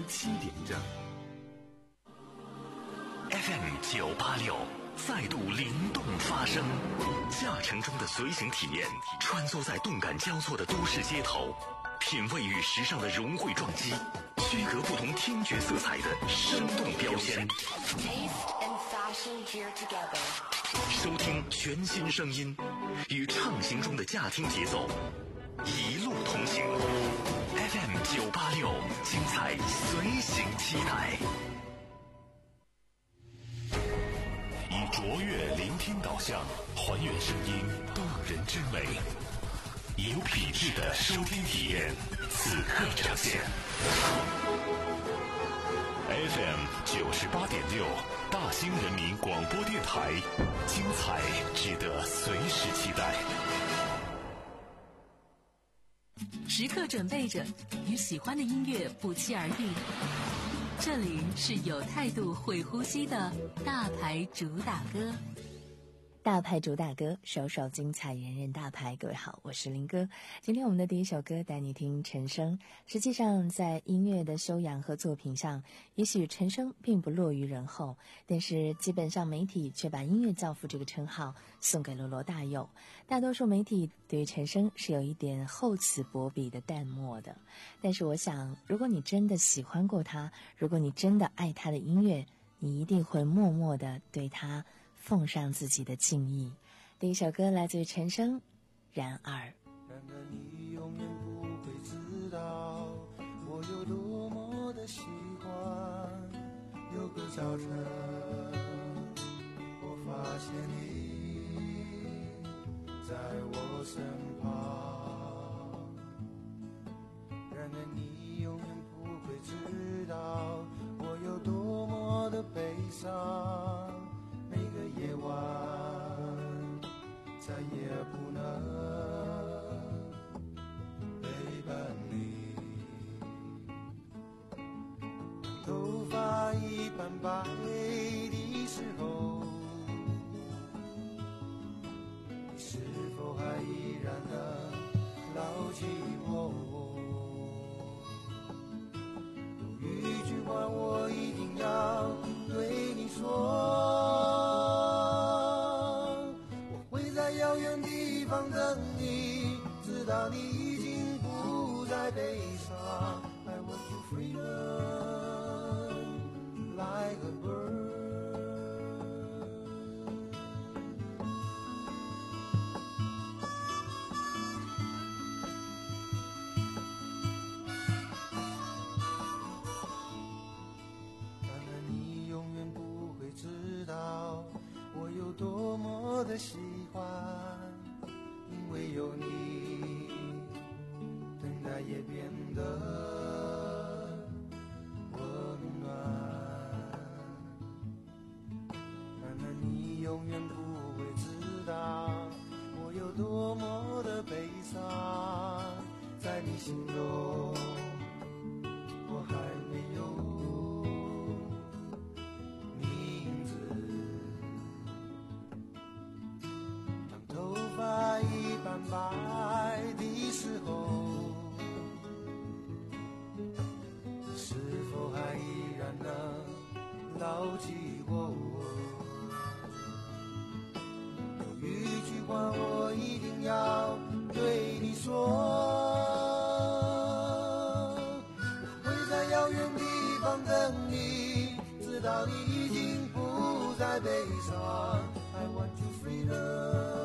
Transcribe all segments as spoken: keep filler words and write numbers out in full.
七点整。F M 九八六再度灵动发声，驾乘中的随行体验，穿梭在动感交错的都市街头，品味与时尚的融汇撞击，区隔不同听觉色彩的生动标签。收听全新声音，与畅行中的驾听节奏，一路同行。F M 九八六，精彩随行期待。以卓越聆听导向，还原声音动人之美，有品质的收听体验，此刻呈现。F M 九十八点六，大兴人民广播电台，精彩值得随时期待。 时刻准备着，与喜欢的音乐不期而遇。这里是有态度、会呼吸的大牌主打歌。 大牌主打歌，首首精彩，人人大牌。各位好，我是林哥。今天我们的第一首歌带你听陈升。实际上在音乐的修养和作品上，也许陈升并不落于人后，但是基本上媒体却把音乐教父这个称号送给了罗大佑。大多数媒体对于陈升是有一点厚此薄彼的淡漠的，但是我想，如果你真的喜欢过他，如果你真的爱他的音乐，你一定会默默地对他奉上自己的敬意。第一首歌来自于陈升，然而然而你永远不会知道我有多么的喜欢。有个早晨我发现你在我身旁，然而你永远不会知道我有多么的悲伤。每个夜晚再也不能陪伴你，头发一般白的时候，你是否还依然能牢记我？有一句话我一定要对你说，遥远地方等你，直到你已经不再悲伤。I want you freedom like a bird。 然而你永远不会知道我有多么的喜欢，因为有你，等待也变得温暖。然而你永远不会知道我有多么的悲伤，在你心中我还没有名字。头发一般白的时候，是否还依然能牢记我？有一句话我一定要对你说，我会在遥远地方等你，直到你已经不再悲伤。I want you freedom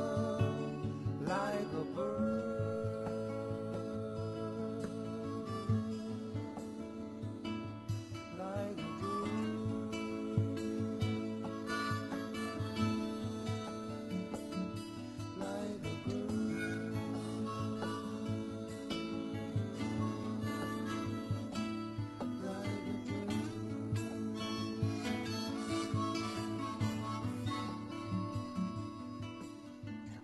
like a bird。 like a bird。 like a bird。 like a bird。 like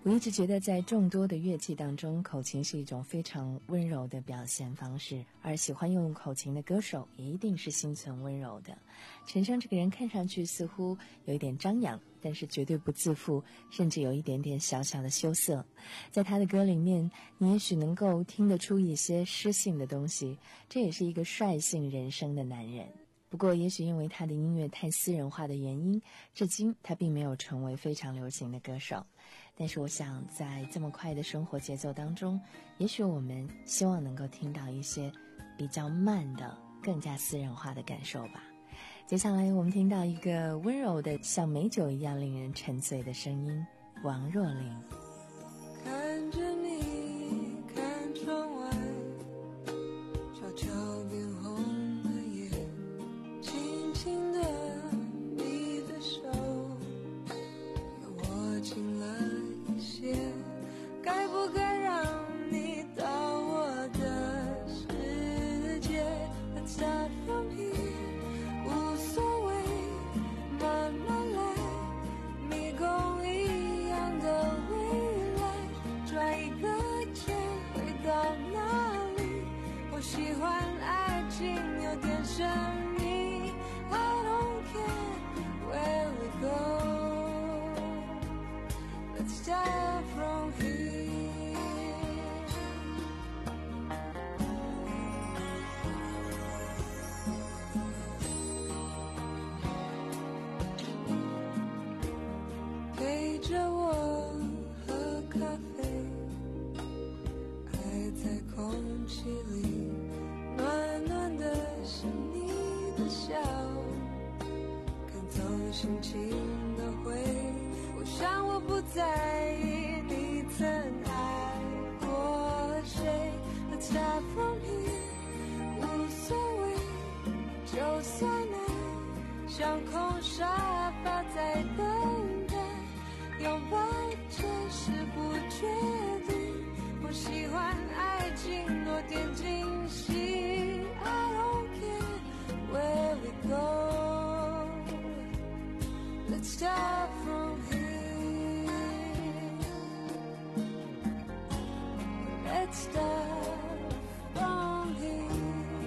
我一直觉得在众多的乐器当中，口琴是一种非常温柔的表现方式，而喜欢用口琴的歌手也一定是心存温柔的。陈升这个人看上去似乎有一点张扬，但是绝对不自负，甚至有一点点小小的羞涩。在他的歌里面，你也许能够听得出一些诗性的东西，这也是一个率性人生的男人。不过也许因为他的音乐太私人化的原因，至今他并没有成为非常流行的歌手。但是我想在这么快的生活节奏当中，也许我们希望能够听到一些比较慢的更加私人化的感受吧。接下来我们听到一个温柔的像美酒一样令人沉醉的声音，王若琳。 看着你看窗外，悄悄变红了眼，轻轻地你的手又握紧了一些，该不该让你到我的世界？ Let's start from here， 无所谓，慢慢来，迷宫一样的未来，转一个圈回到哪里？我喜欢爱情有点神秘， I don't care where we go， Let's start from here。 陪着我喝咖啡，爱在空气里，暖暖的是你的笑，赶走心情的灰。我想我不在意你曾爱过谁。 Let's start from here， 无所谓，就算爱像空沙发在等待，拥抱这是不确定。我喜欢爱情多点惊喜， I don't care where we go， Let's start from here， Let's start from here。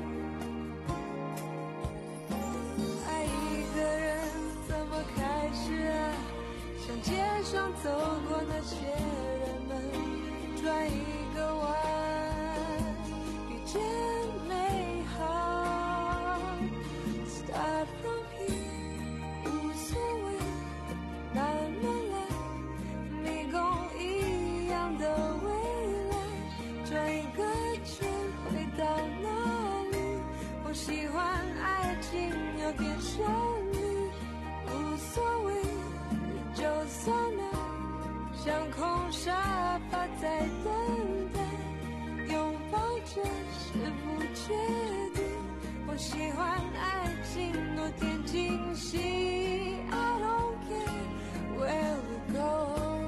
爱一个人怎么开始啊？像街上走过那些人们，转一个弯，遇见美好。 Start from here， 无所谓，慢慢来，迷宫一样的未来，转一个圈回到哪里？我喜欢爱情有点神秘，无所谓，就算爱像空沙发在等待，拥抱这是不确定。我喜欢爱情多点惊喜， I don't care where we go，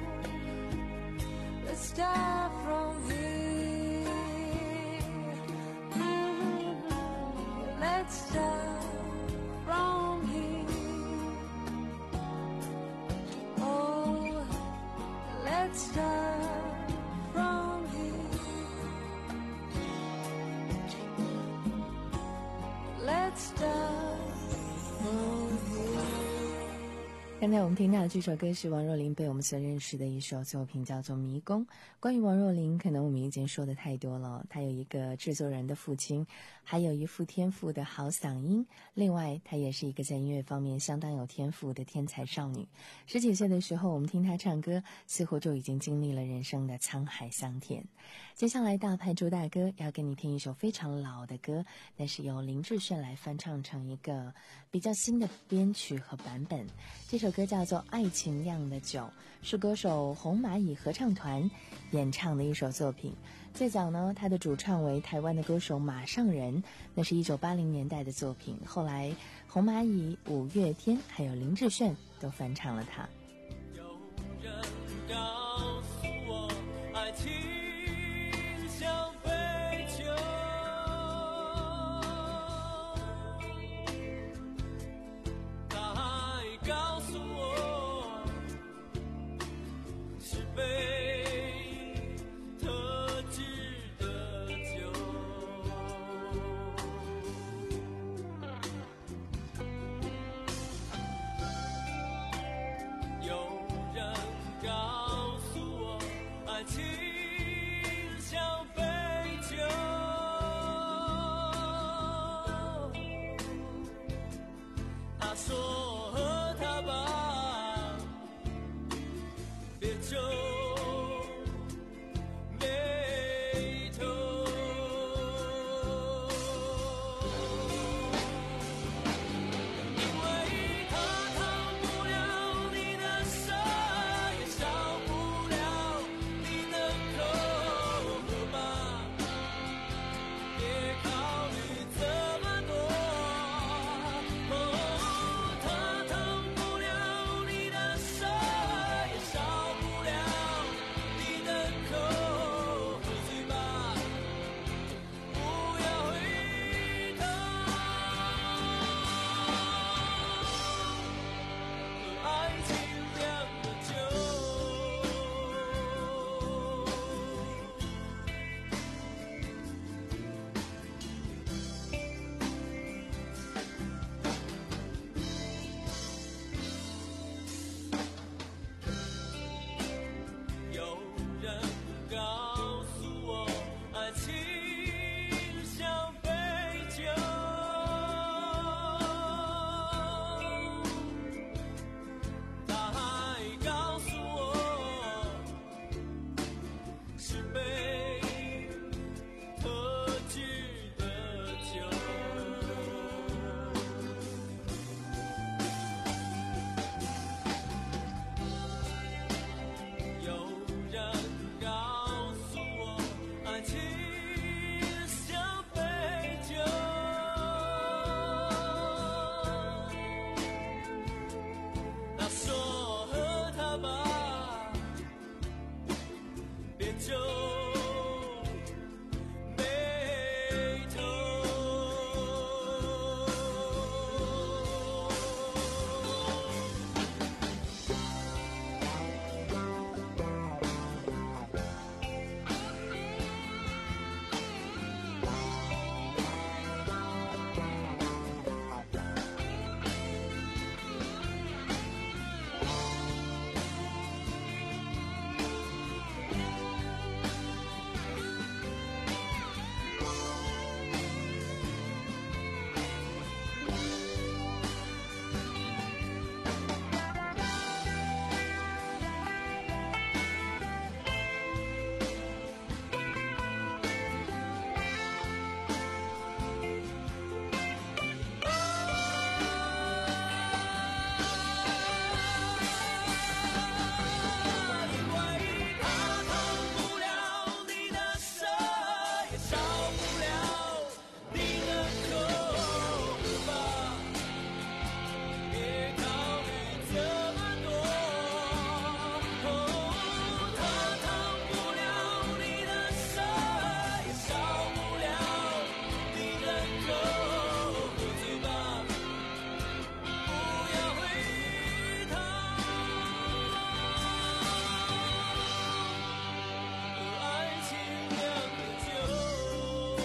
Let's start from here， mm-hmm. Let's start from here， oh Let's start from here， Let's start from here。 刚才我们听到的这首歌是王若琳被我们所认识的一首作品，叫做《迷宫》。关于王若琳，可能我们已经说的太多了。她有一个制作人的父亲，还有一副天赋的好嗓音。另外，她也是一个在音乐方面相当有天赋的天才少女。十几岁的时候，我们听她唱歌，似乎就已经经历了人生的沧海桑田。接下来，大派朱大哥要跟你听一首非常老的歌，但是由林志炫来翻唱成一个比较新的编曲和版本。这首歌叫做《爱情酿的酒》，是歌手红蚂蚁合唱团演唱的一首作品。最早呢，他的主唱为台湾的歌手马上仁，那是一九八零年代的作品。后来红蚂蚁、五月天还有林志炫都翻唱了它。 有人告诉我，爱情像杯酒，他还告诉我是杯他说和他吧，别皱眉头。因为他烫不了你的舌，也烧不了你的口吧，别考虑这么多。哦，他烫不了你的舌，也烧不了你的口和嘴巴，不要回头。和爱情酿的酒。有人告诉我，爱情像杯酒，他还告诉我，是杯特制的酒。有人告诉我，爱情像杯酒，他说和他吧，别皱眉头。因为他烫不了你的舌，也烧不了你的口吧，别考虑这么多。哦，他烫不了你的舌，也烧不了你的口和嘴巴，不要回头。和爱情酿的酒。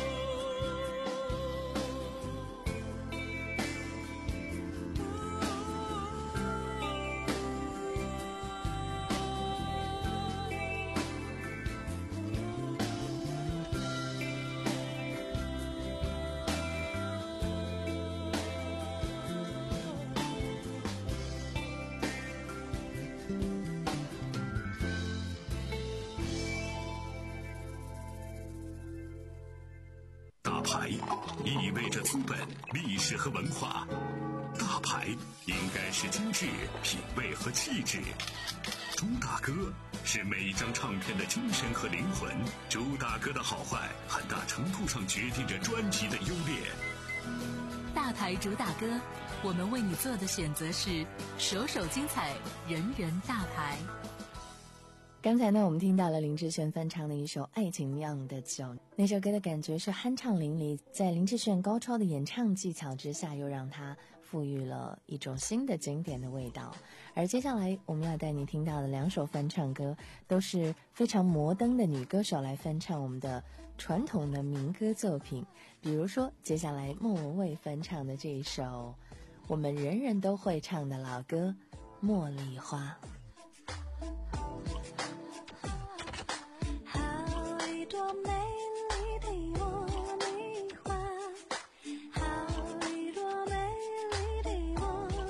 大牌意味着资本、历史和文化，大牌应该是精致、品味和气质。朱大哥是每一张唱片的精神和灵魂，朱大哥的好坏很大程度上决定着专辑的优劣。 大牌主打歌，我们为你做的选择是首首精彩，人人大牌。 刚才呢，我们听到了林志炫翻唱的一首《爱情酿的酒》，那首歌的感觉是酣畅淋漓，在林志炫高超的演唱技巧之下，又让他赋予了一种新的经典的味道。而接下来我们要带你听到的两首翻唱歌，都是非常摩登的女歌手来翻唱我们的传统的民歌作品。比如说，接下来莫文蔚翻唱的这一首我们人人都会唱的老歌《茉莉花》。 多美丽的茉莉花，好一朵美丽的茉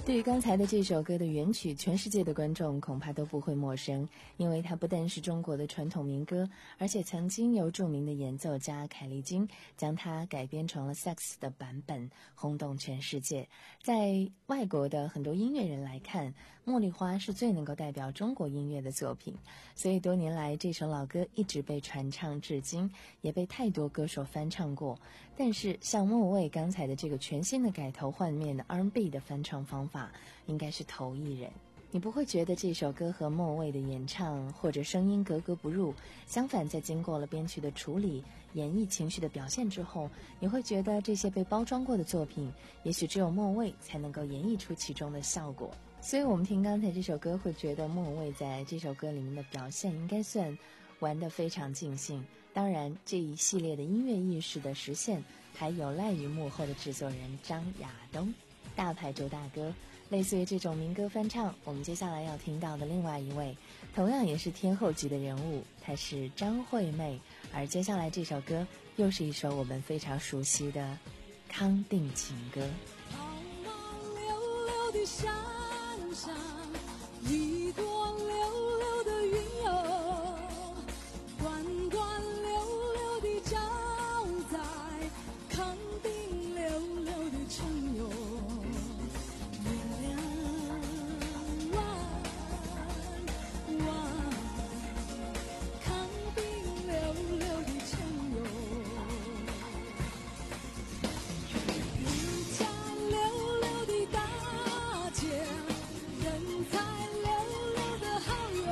对于刚才的这首歌的原曲，全世界的观众恐怕都不会陌生，因为它不但是中国的传统民歌，而且曾经由著名的演奏家凯利金将它改编成了萨克斯的版本，轰动全世界。在外国的很多音乐人来看，茉莉花是最能够代表中国音乐的作品，所以多年来这首老歌一直被传唱至今，也被太多歌手翻唱过。但是像莫文蔚刚才的这个全新的改头换面的 R and B 的翻唱方法，应该是头一人。你不会觉得这首歌和莫文蔚的演唱或者声音格格不入，相反，在经过了编曲的处理、演绎情绪的表现之后，你会觉得这些被包装过的作品，也许只有莫文蔚才能够演绎出其中的效果。所以我们听刚才这首歌，会觉得莫文蔚在这首歌里面的表现应该算玩得非常尽兴。当然，这一系列的音乐意识的实现，还有赖于幕后的制作人张亚东。大牌主打歌，类似于这种民歌翻唱，我们接下来要听到的另外一位，同样也是天后级的人物，她是张惠妹。而接下来这首歌，又是一首我们非常熟悉的《康定情歌》。 跑马溜溜的山上，一朵溜溜的云哟，端端溜溜地照在康定溜溜的城哟。月亮弯弯，康定溜溜的城哟。人家溜溜的大街，人才溜溜的好哟。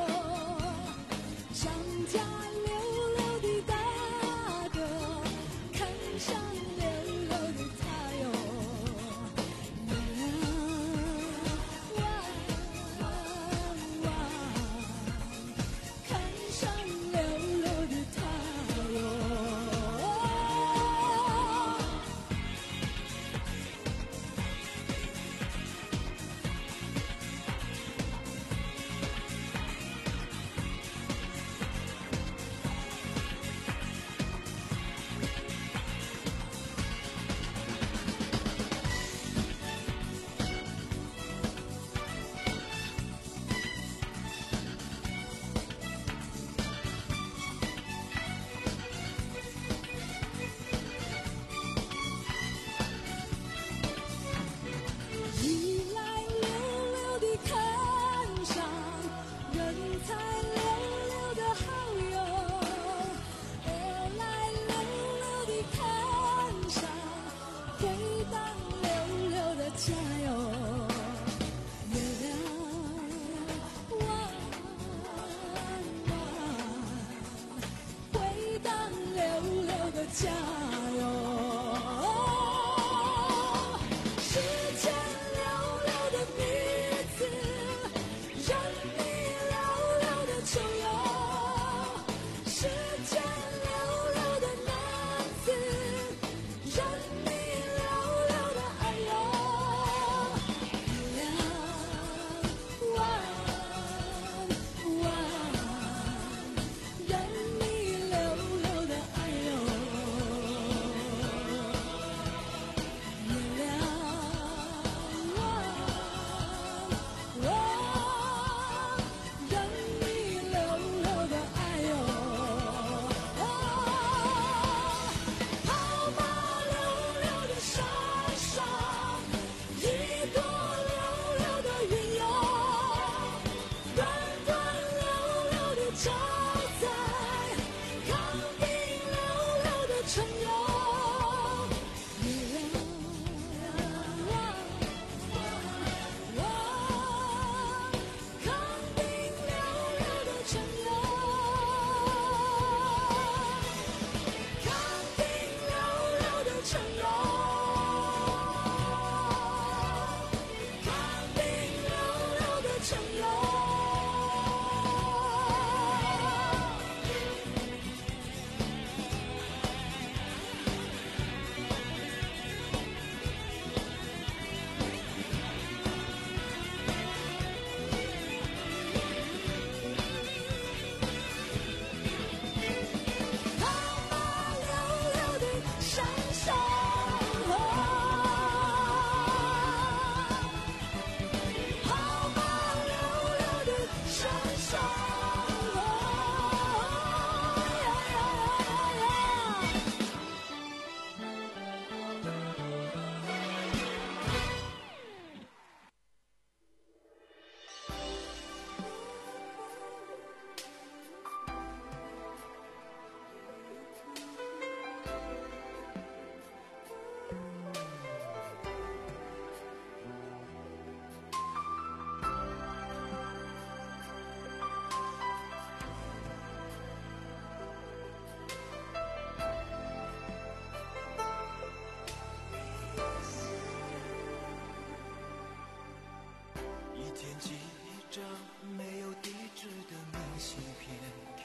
一天寄一张没有地址的明信片给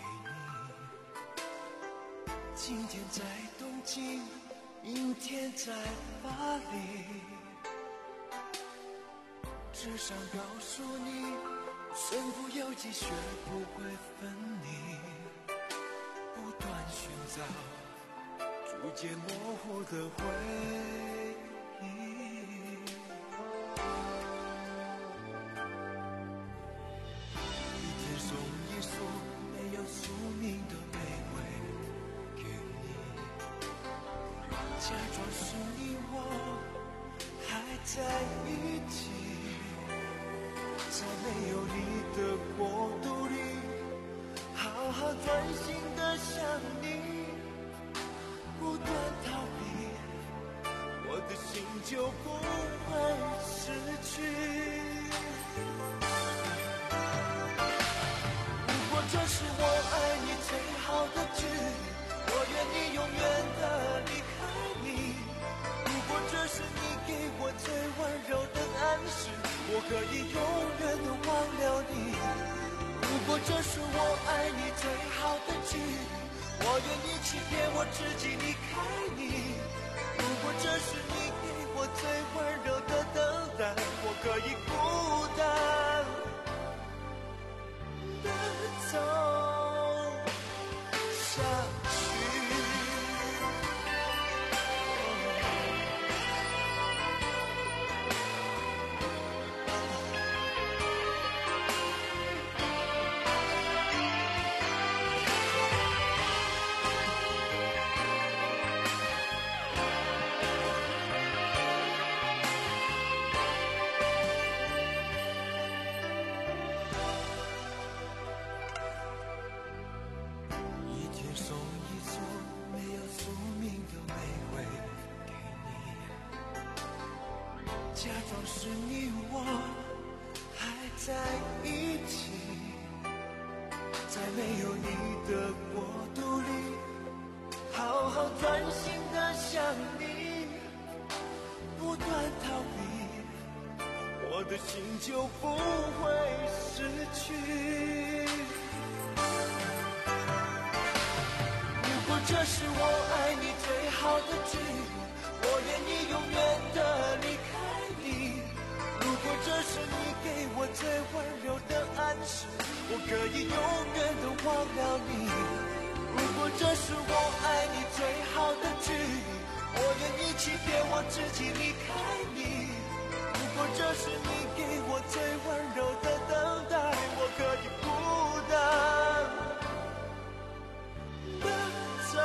你，今天在东京，明天在巴黎，纸上告诉你，身不由己，学不会分离，不断寻找，逐渐模糊的回忆。一天送一束没有宿命的玫瑰给你，假装是你我还在一起，在没有你的国度里，好好专心的想你，不断逃避，我的心就不会失去。如果这是我爱你最好的距离，我愿意永远的离开你。如果这是你给我最温柔的暗示，我可以永远的忘了你。如果这是我爱你最好的距离，我愿意欺骗我自己离开你。如果这是你给我最温柔的等待，我可以孤单的走下去。假装是你我还在一起，在没有你的国度里，好好专心的想你，不断逃避，我的心就不会失去。如果这是我爱你最好的距离，我愿意永远的离开你。如果这是你给我最温柔的暗示，我可以永远的忘了你。如果这是我爱你最好的距离，我愿意欺骗我自己离开你。如果这是你给我最温柔的等待，我可以孤单的走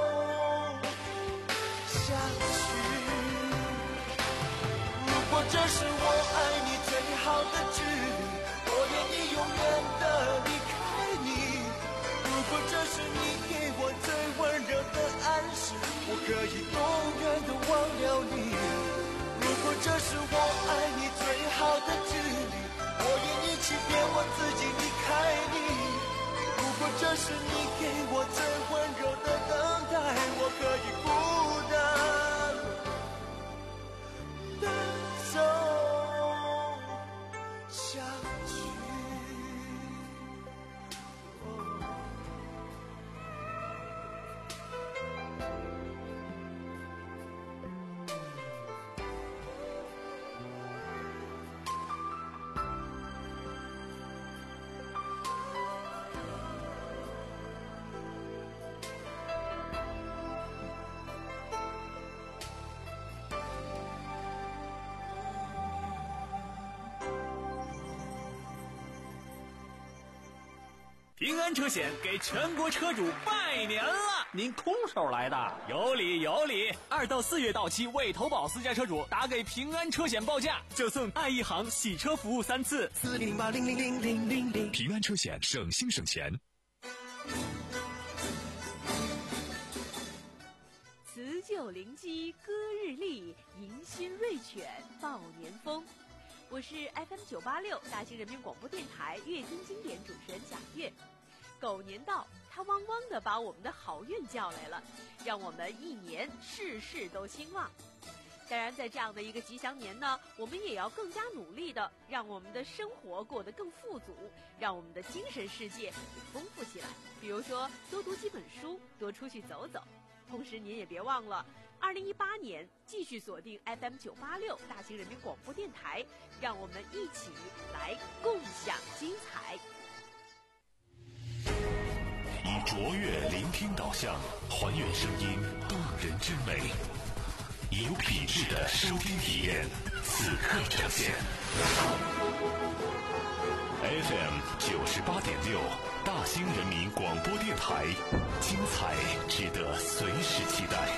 下去。如果这是我爱你最好的距离，我愿意永远的离开你。如果这是你给我最温柔的暗示，我可以永远的忘了你。如果这是我爱你最好的距离，我愿意欺骗我自己离开你。如果这是你给我最温柔的等待，我可以孤单的走下去。 平安车险给全国车主拜年了！ 您空手来的？ 有理有理！二到四月到期未投保私家车主，打给平安车险报价，就送爱一行洗车服务三次。 四零八零零零零零零。 平安车险，省心省钱。 辞旧临机歌日丽，迎新瑞犬报年风。我是 F M 九八六大兴人民广播电台乐听经典主持人贾月。狗年到，它汪汪地把我们的好运叫来了，让我们一年事事都兴旺。 当然，在这样的一个吉祥年呢，我们也要更加努力的，让我们的生活过得更富足，让我们的精神世界也丰富起来。比如说，多读几本书，多出去走走。同时，您也别忘了，二零一八年继续锁定 F M 九八六大型人民广播电台，让我们一起来共享精彩。 以卓越聆听导向，还原声音动人之美，以有品质的收听体验，此刻呈现。F M 九十八点六，大兴人民广播电台，精彩值得随时期待。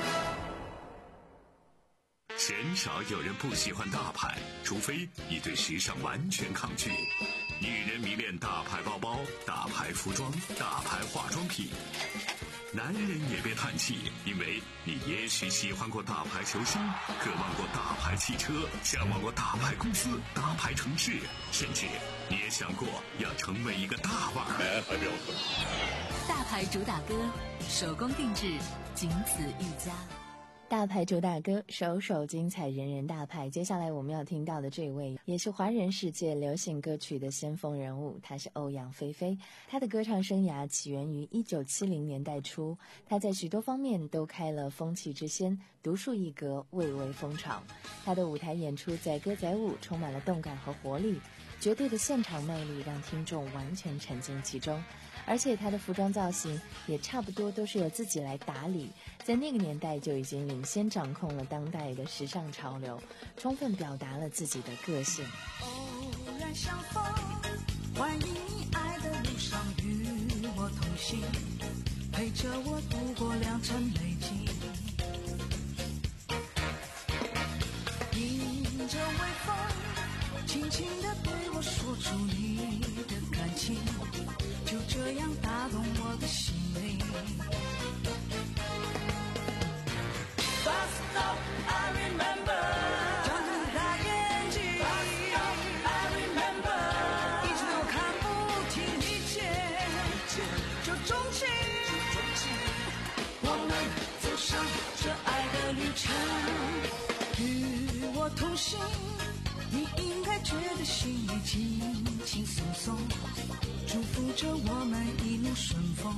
鲜少有人不喜欢大牌，除非你对时尚完全抗拒。女人迷恋大牌包包、大牌服装、大牌化妆品。男人也别叹气，因为你也许喜欢过大牌球星，渴望过大牌汽车，向往过大牌公司、大牌城市，甚至你也想过要成为一个大腕儿。哎，还没有喝。 大牌主打歌，手工定制，仅此一家。 大牌主打歌，首首精彩，人人大牌。接下来我们要听到的这位，也是华人世界流行歌曲的先锋人物，她是欧阳菲菲。她的歌唱生涯起源于一九七零年代初，她在许多方面都开了风气之先，独树一格，蔚为风潮。她的舞台演出载歌载舞，充满了动感和活力，绝对的现场魅力让听众完全沉浸其中。而且她的服装造型也差不多都是由自己来打理，在那个年代就已经领先掌控了当代的时尚潮流，充分表达了自己的个性。 偶然相逢，欢迎你爱的路上与我同行，陪着我度过良辰美景，迎着微风，轻轻地对我说出你的感情，就这样打动我的心灵。Bus stop, I remember. 张着大眼睛 Bus stop, I remember. 一直都看不听一见，就钟情。我们走上这爱的旅程，与我同行，你应该觉得心里轻轻松松，祝福着我们一路顺风。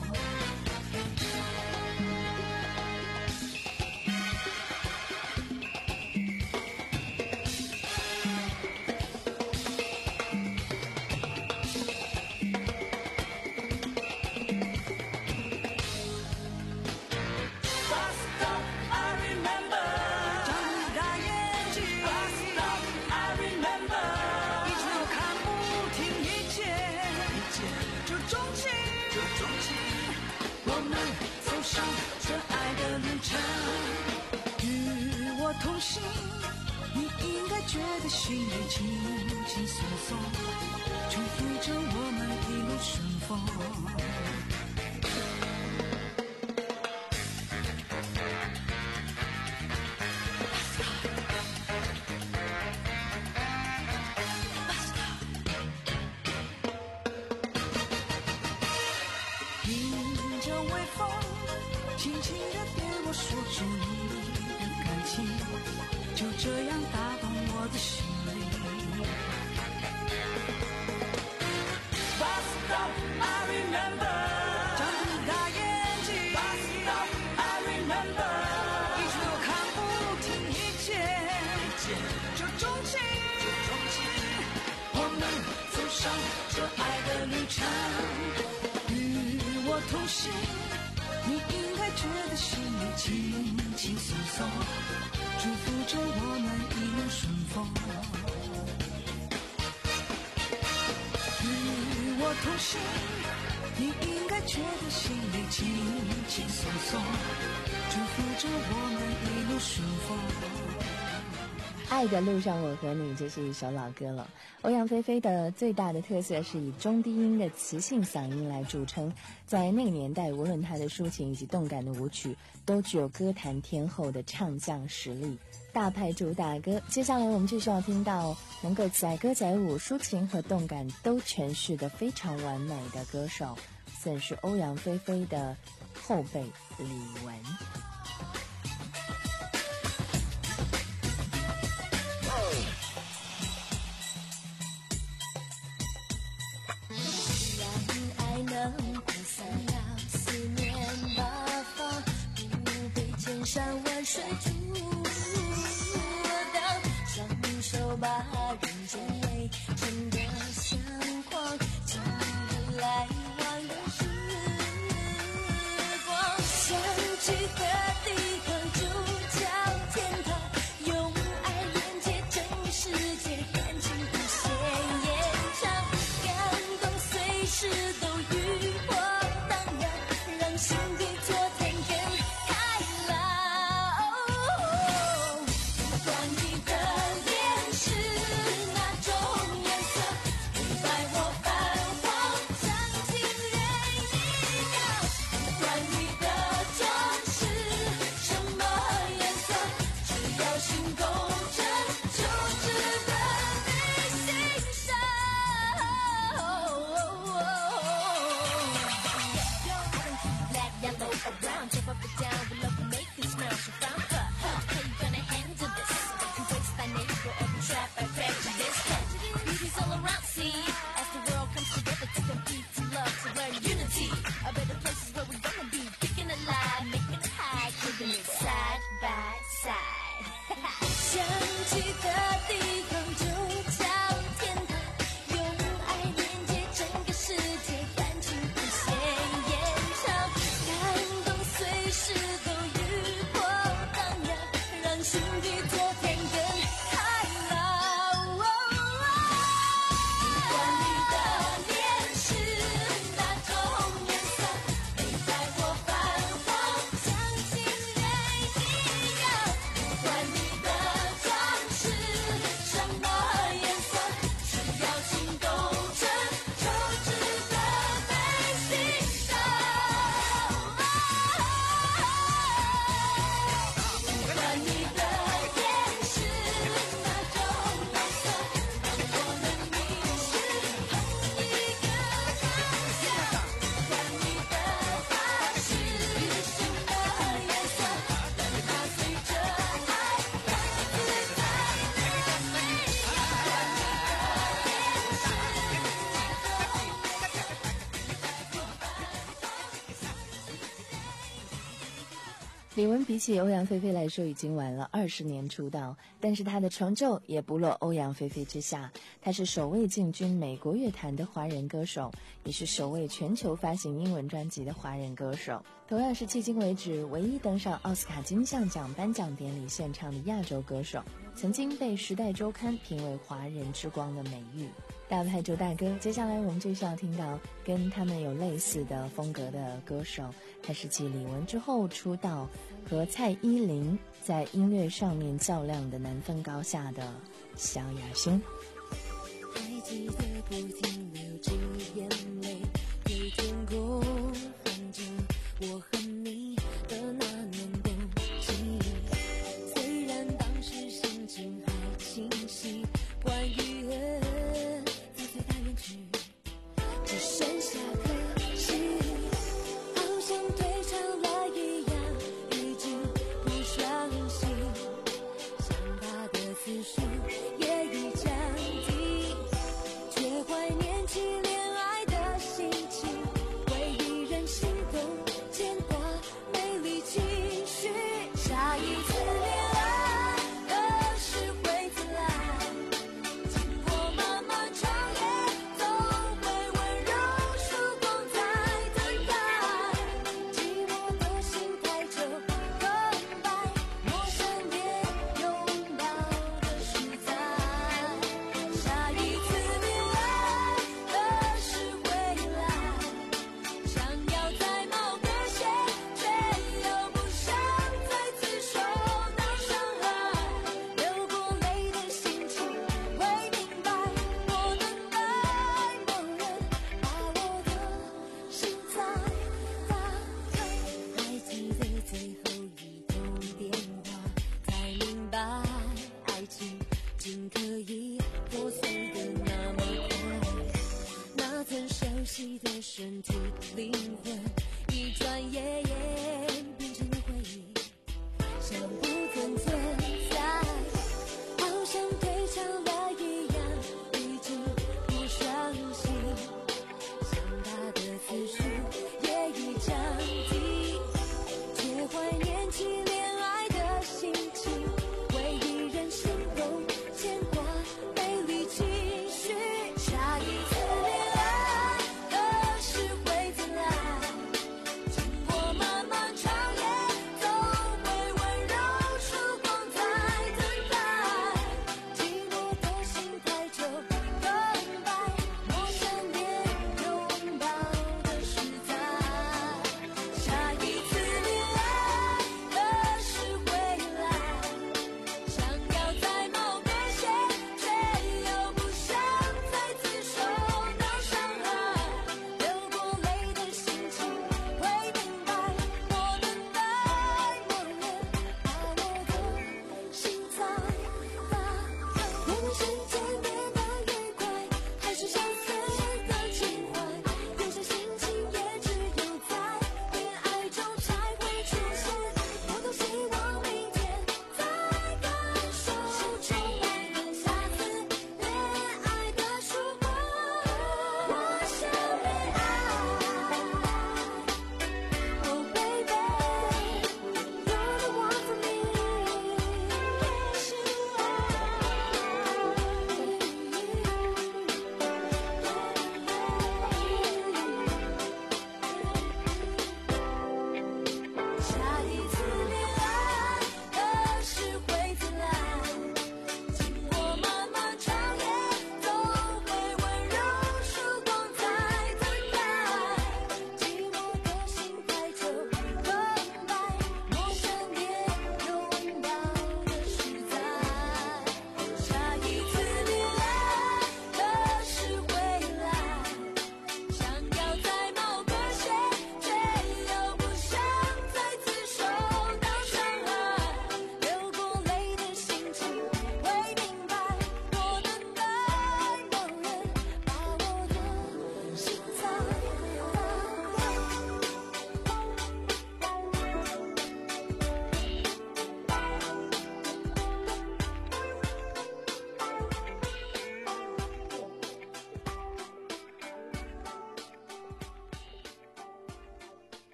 同行，你应该觉得心里轻轻松松，祝福着我们一路顺风。迎着微风，轻轻地对我说出你的感情，就这样打动我的心灵。Bus stop, I remember. 张着大眼睛 Bus stop, I remember. 一直都看不听一见，就钟情。我们走上这爱的旅程，与我同行，你应该觉得心里轻轻松松，祝福着我们一路顺风。与我同行，你应该觉得心里轻轻松松，祝福着我们一路顺风。 爱的路上我和你，这是一首老歌了。欧阳菲菲的最大的特色是以中低音的磁性嗓音来著称，在那个年代，无论她的抒情以及动感的舞曲，都具有歌坛天后的唱将实力。大牌主打歌，接下来我们继续要听到能够载歌载舞、抒情和动感都诠释得非常完美的歌手，算是欧阳菲菲的后辈李玟。 把人间围成的相框，今日来往的时光，相聚的地方就叫天堂，用爱连接整个世界，感情无限延长，感动随时都与我荡漾，让心比昨天更开朗。不管你的脸是哪种颜色，你白或泛黄，像情人一样。不管你的妆是什么颜色，只要心够真，就值得你欣赏。Black, yellow, around, jump up and down, we love to make you smile, so found her. How you gonna handle this? Embrace thy neighbor or be trapped by prejudice. Beauty's all around, see, as the world comes together to compete, to love, to learn unity. A better place is where we're gonna be, kicking it live, making it high, living it side by side. 相聚的地方就叫天堂，用爱连接整个世界，感情无限延长，感动随时都与我荡漾，让心比昨天更开朗。不管你的脸是哪种颜色，你白或泛黄，像情人一样。不管你的妆是什么颜色，只要心够真，就值得被欣赏。不管你的脸是哪种颜色，让我们迷失同一个方向。不管你的发是什么颜色，让它随着爱放自在的飞扬。不管你的脸是李玟比起欧阳菲菲来说已经晚了二十年出道，但是她的成就也不落欧阳菲菲之下。她是首位进军美国乐坛的华人歌手，也是首位全球发行英文专辑的华人歌手，同样是迄今为止唯一登上奥斯卡金像奖颁奖典礼现场的亚洲歌手，曾经被《时代周刊》评为华人之光的美誉。大牌周大哥，接下来我们就是要听到跟他们有类似的风格的歌手，他是继李玟之后出道，和蔡依林在音乐上面较量的难分高下的萧亚轩。 还记得不停流着眼泪，对天空喊着我和你的那年冬季。虽然当时心情还清晰，关于爱在最大远去，只剩下可惜。好像对唱了一样，已经不相信，想他的次数也已降低，却怀念起恋爱的心情，为一人心动牵挂美丽情绪。下一次恋爱何时会自来，经过漫漫长夜，总会温柔曙光在等待。寂寞的心太久空白，陌生也拥抱的实在。下一次恋爱何时会来，想要再冒个险，却又不想再次受到伤害。流过泪的心情会明白，我等待某人把我的心再打开。还记得最后一通电话，才明白爱情竟可以破碎的那么快。那曾熟悉的身体灵魂，一转眼变成了回忆，像不曾存在。好像对唱了一样，已经不相信，想他的次数也已降低，却怀念起恋爱的心情，为一人心动牵挂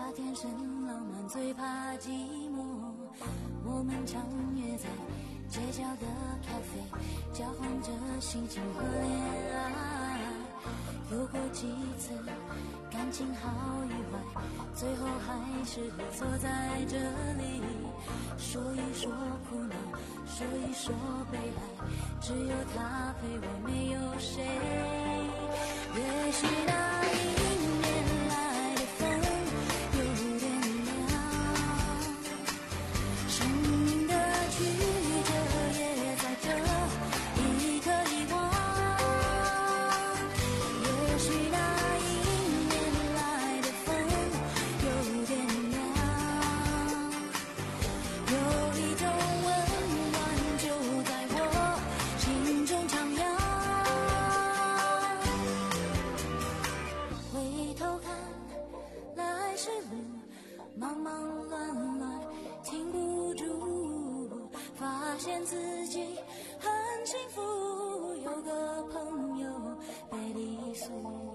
天生浪漫，最怕寂寞。我们常约在街角的咖啡，交换着心情和恋爱。有过几次感情好与坏，最后还是会坐在这里，说一说苦恼，说一说悲哀，只有他陪我，没有谁。也许那一年来的风有点凉，生命的曲折也在这一刻遗忘。也许那一年来的风有点凉，有一种温暖就在我心中徜徉。回头看来时路忙忙乱乱，停不住，发现自己很幸福，有个朋友被理诉。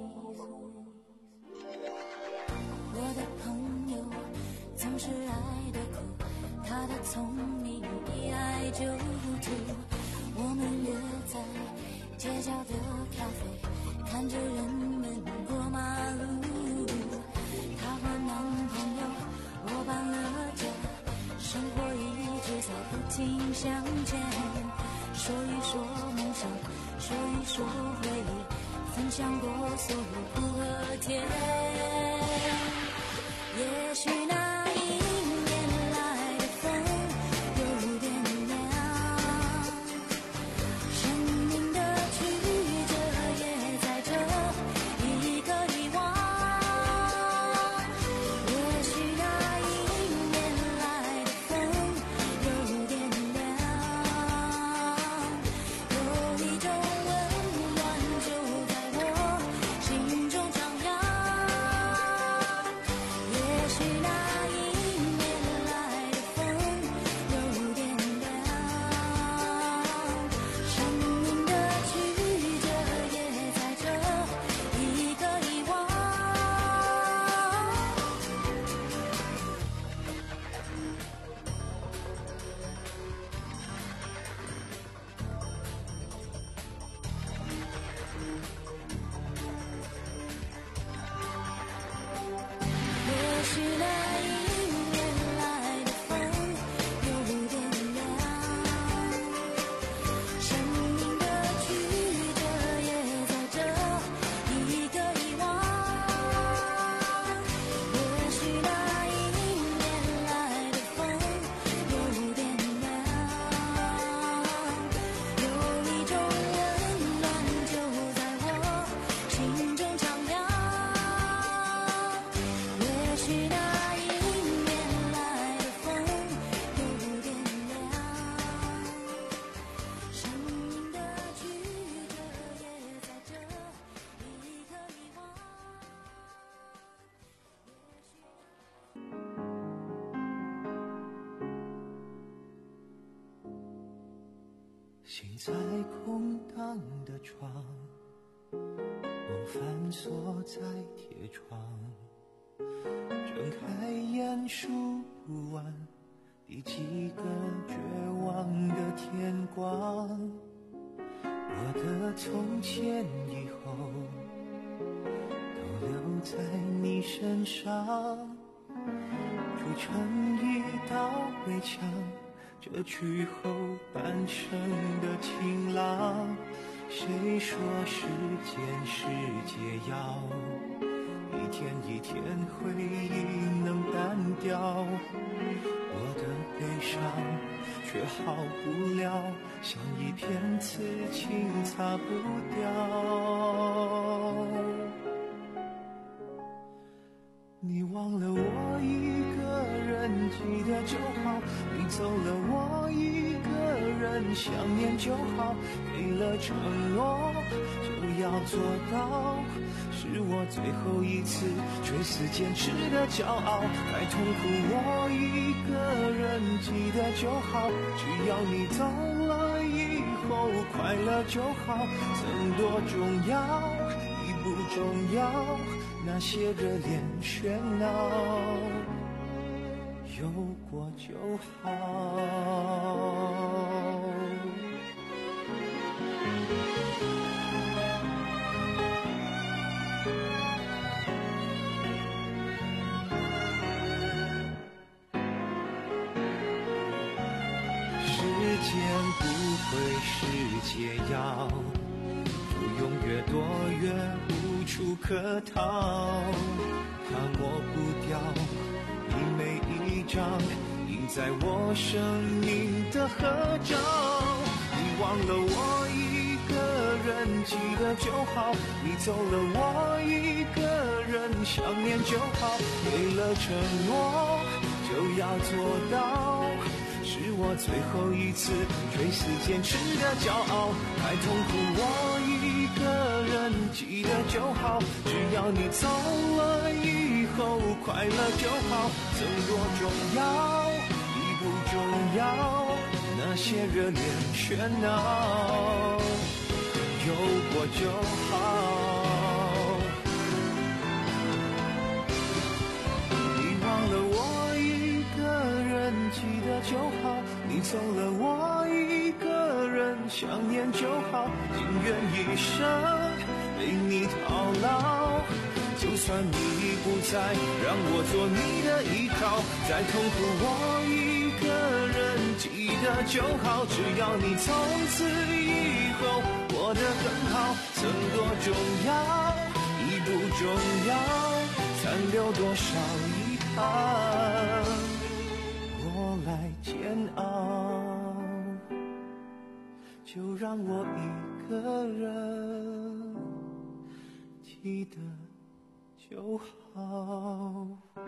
我的朋友总是爱的苦，他的聪明一爱就吐。我们约在街角的咖啡，看着人们过马路。她换男朋友，我搬了家，生活一直在不停向前。说一说梦想，说一说回忆，分享过所有苦和甜。也许那一年来的风有点凉，生命的曲折也在这一刻遗忘。也许那一年来的风有点凉，有一种温暖就在我心中徜徉。也许那一年来的风有点凉，生命的曲折也在这一刻遗忘。也许那一年来的风有点凉，生命的曲折也在这一刻遗忘。也许那一年来的风有点凉，有一种温暖就在我心中徜徉。也许那一年来的风有点凉，生命的曲折也在这一刻遗忘。 心在空荡的床，梦反锁在铁窗，睁开眼数不完第几个绝望的天光。我的从前以后都留在你身上，筑成一道围墙，遮去后半生的晴朗。谁说时间是解药，一天一天回忆能淡掉，我的悲伤却好不了，像一片刺青擦不掉。你忘了我一个人记得就好，你走了我一个人想念就好，给了承诺就要做到，是我最后一次垂死坚持的骄傲。再痛苦我一个人记得就好，只要你走了以后快乐就好，曾多重要，已不重要，那些热恋喧闹，有过就好。时间不会是解药，不用越躲越无处可逃，它抹不掉你每一张印在我生命的合照。你忘了我一个人记得就好，你走了我一个人想念就好，给了承诺就要做到，是我最后一次垂死坚持的骄傲。太痛苦我一个人记得就好，只要你走了以后快乐就好。曾多重要已不重要，那些热恋喧闹有过就好。你忘了我一个人记得就好，你走了我一个人想念就好，情愿一生为你套牢，就算你已不在，让我做你的依靠。再痛苦我一个人记得就好，只要你从此以后过得更好。曾多重要已不重要，残留多少遗憾我来煎熬，就让我一个人记得就好。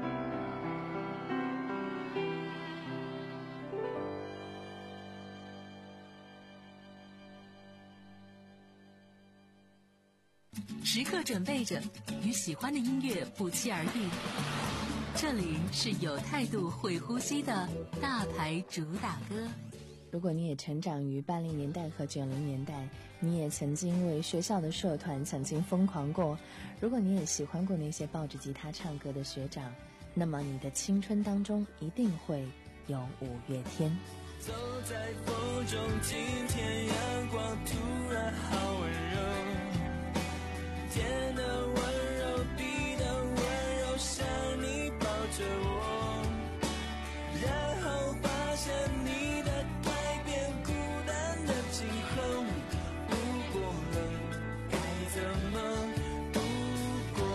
时刻准备着，与喜欢的音乐不期而遇。这里是有态度、会呼吸的大牌主打歌。 如果你也成长于八零年代和九零年代，你也曾经为学校的社团曾经疯狂过，如果你也喜欢过那些抱着吉他唱歌的学长，那么你的青春当中一定会有五月天。 走在风中，今天阳光突然好温柔，天的温柔，地的温柔，像你抱着我，然后发现你的改变，孤单的今后，不过了，该怎么度过？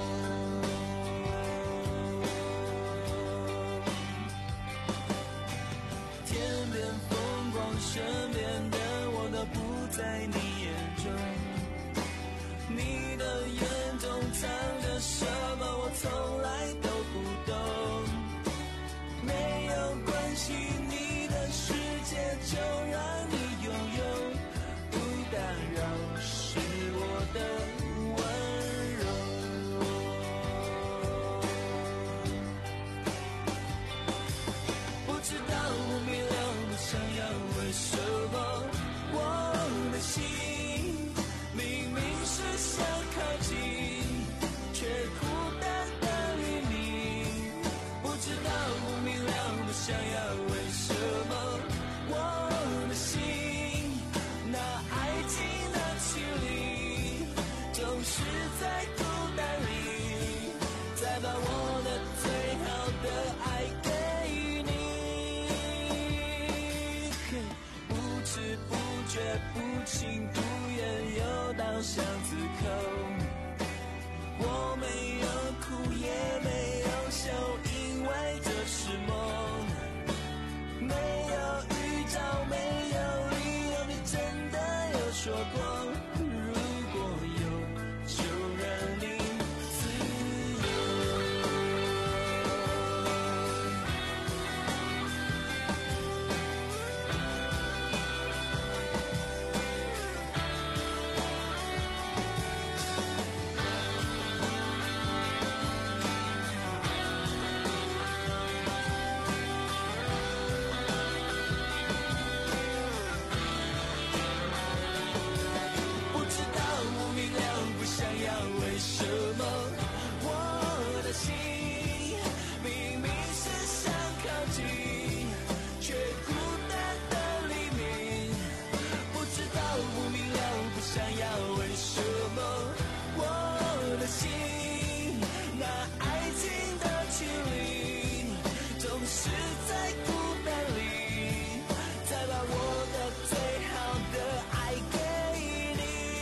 天边风光，身边的我都不在你眼中。 想要为什么？我的心那爱情的距离，总是在孤单里，再把我的最好的爱给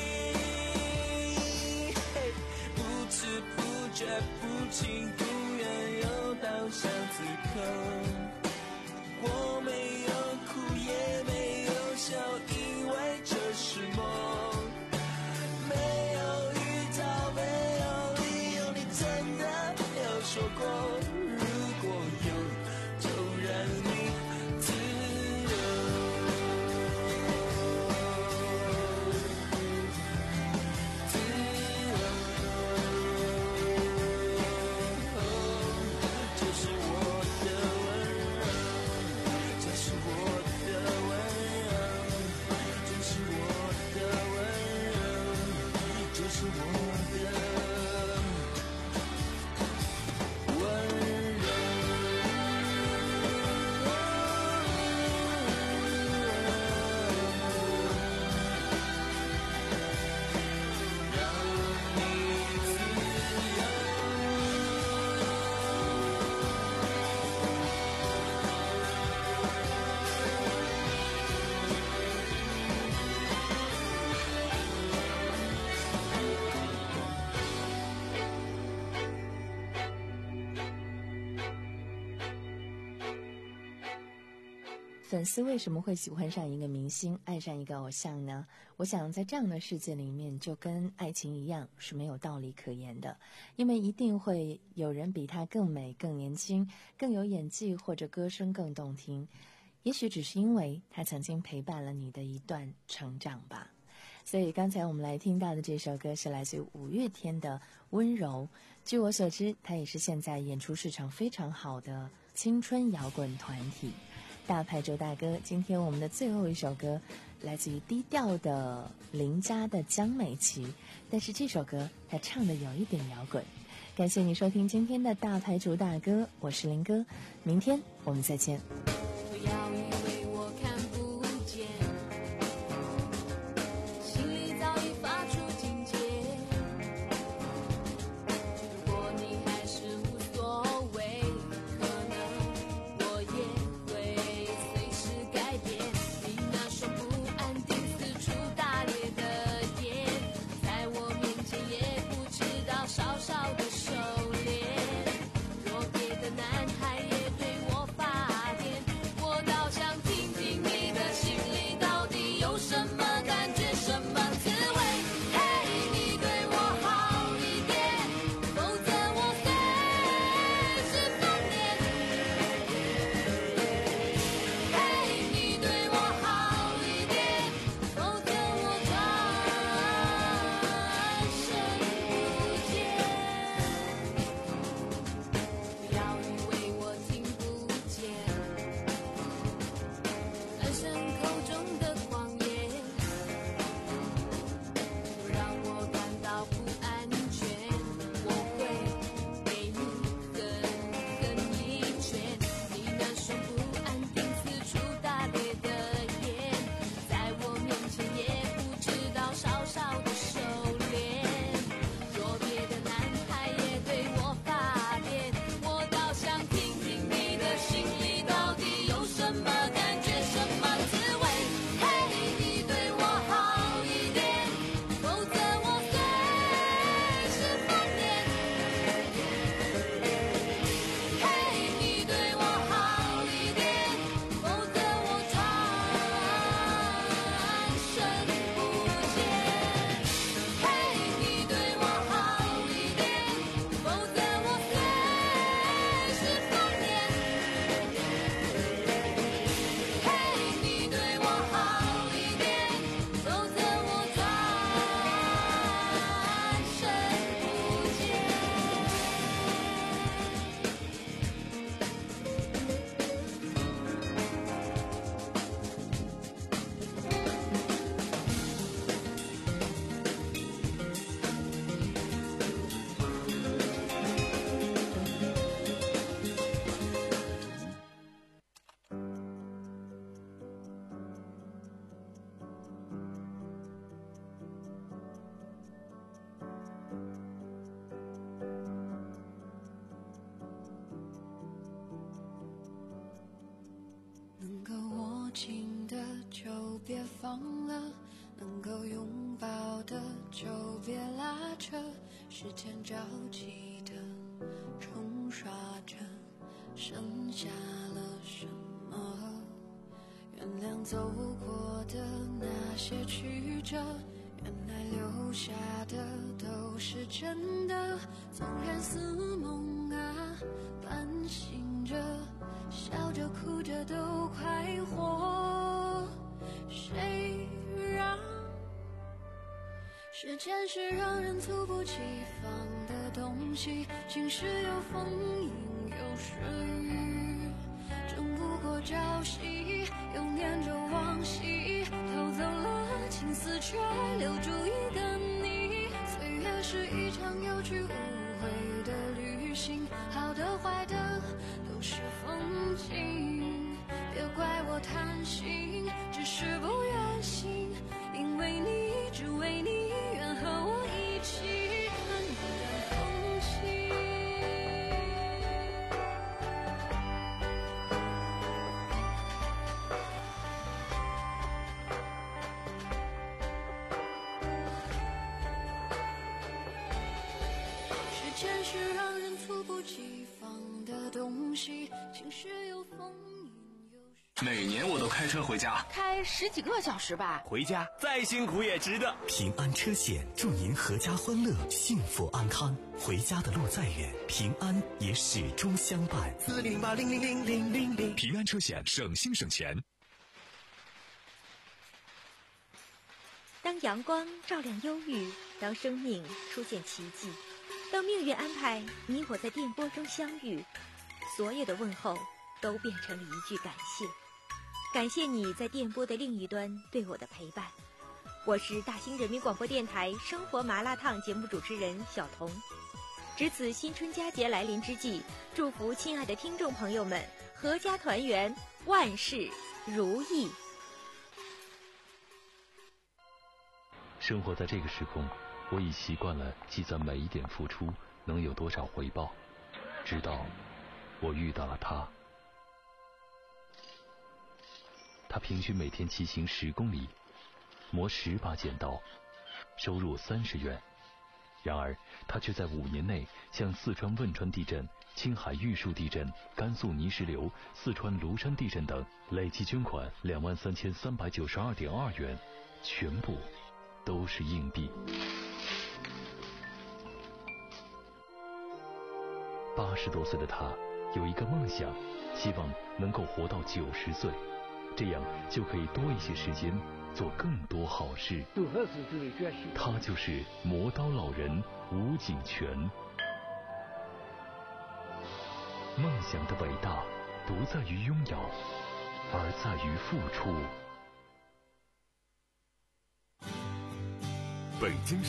你。嘿，不知不觉，不情不愿，又到下此刻。我没有哭，也没有笑，因为这是梦。没有预兆，没有理由，你真的没有说过，如果有，就让你自由。自由，这是我的温柔，这是我的温柔，这是我的温柔，这是我的温柔。让你自粉丝为什么会喜欢上一个明星，爱上一个偶像呢？我想在这样的世界里面，就跟爱情一样，是没有道理可言的，因为一定会有人比他更美、更年轻、更有演技，或者歌声更动听。也许只是因为他曾经陪伴了你的一段成长吧。所以刚才我们来听到的这首歌是来自于五月天的《温柔》。据我所知，他也是现在演出市场非常好的青春摇滚团体。大牌周大哥，今天我们的最后一首歌来自于低调的邻家的江美琪，但是这首歌他唱的有一点摇滚。感谢你收听今天的大牌主大哥，我是林哥，明天我们再见。 不要以为我看不见，心里早已发出警戒。如果你还是无所谓，可能我也会随时改变。你那双不安定、四处打猎的眼，在我面前也不知道稍稍的收敛。若别的男孩也对我发癫，我倒想就别放了，能够拥抱的就别拉扯，时间着急的冲刷着，剩下了什么？原谅走过的那些曲折，原来留下的都是真的，纵然似梦啊，半醒着，笑着哭着都快活。谁让时间是让人猝不及防的东西，晴时有风，阴有时雨，争不过朝夕，又念着往昔，偷走了青丝，却留住一个你。岁月是一场有去无回的旅行，好的坏的都是风景，别怪我贪心，只是不愿醒，因为你，只为你，愿和我一起看淡风轻。时间是让人猝不及防的东西，晴时有风，阴有时。 每年我都开车回家， 开十几个小时吧。 回家再辛苦也值得。平安车险祝您阖家欢乐，幸福安康。回家的路再远，平安也始终相伴。四零八零零零零零零，平安车险，省心省钱。 当阳光照亮忧郁，当生命出现奇迹，当命运安排你我在电波中相遇，所有的问候都变成了一句感谢。感谢你在电波的另一端对我的陪伴。我是大兴人民广播电台生活麻辣烫节目主持人小彤。值此新春佳节来临之际，祝福亲爱的听众朋友们阖家团圆，万事如意。 生活在这个时空，我已习惯了计算每一点付出能有多少回报，直到我遇到了他。他平均每天骑行十公里，磨十把剪刀，收入三十元。然而，他却在五年内向四川汶川地震、青海玉树地震、甘肃泥石流、四川庐山地震等累计捐款两万三千三百九十二点二元，全部都是硬币。八十多岁的他有一个梦想，希望能够活到九十岁，这样就可以多一些时间做更多好事。他就是磨刀老人吴景全。梦想的伟大不在于拥有，而在于付出。 北京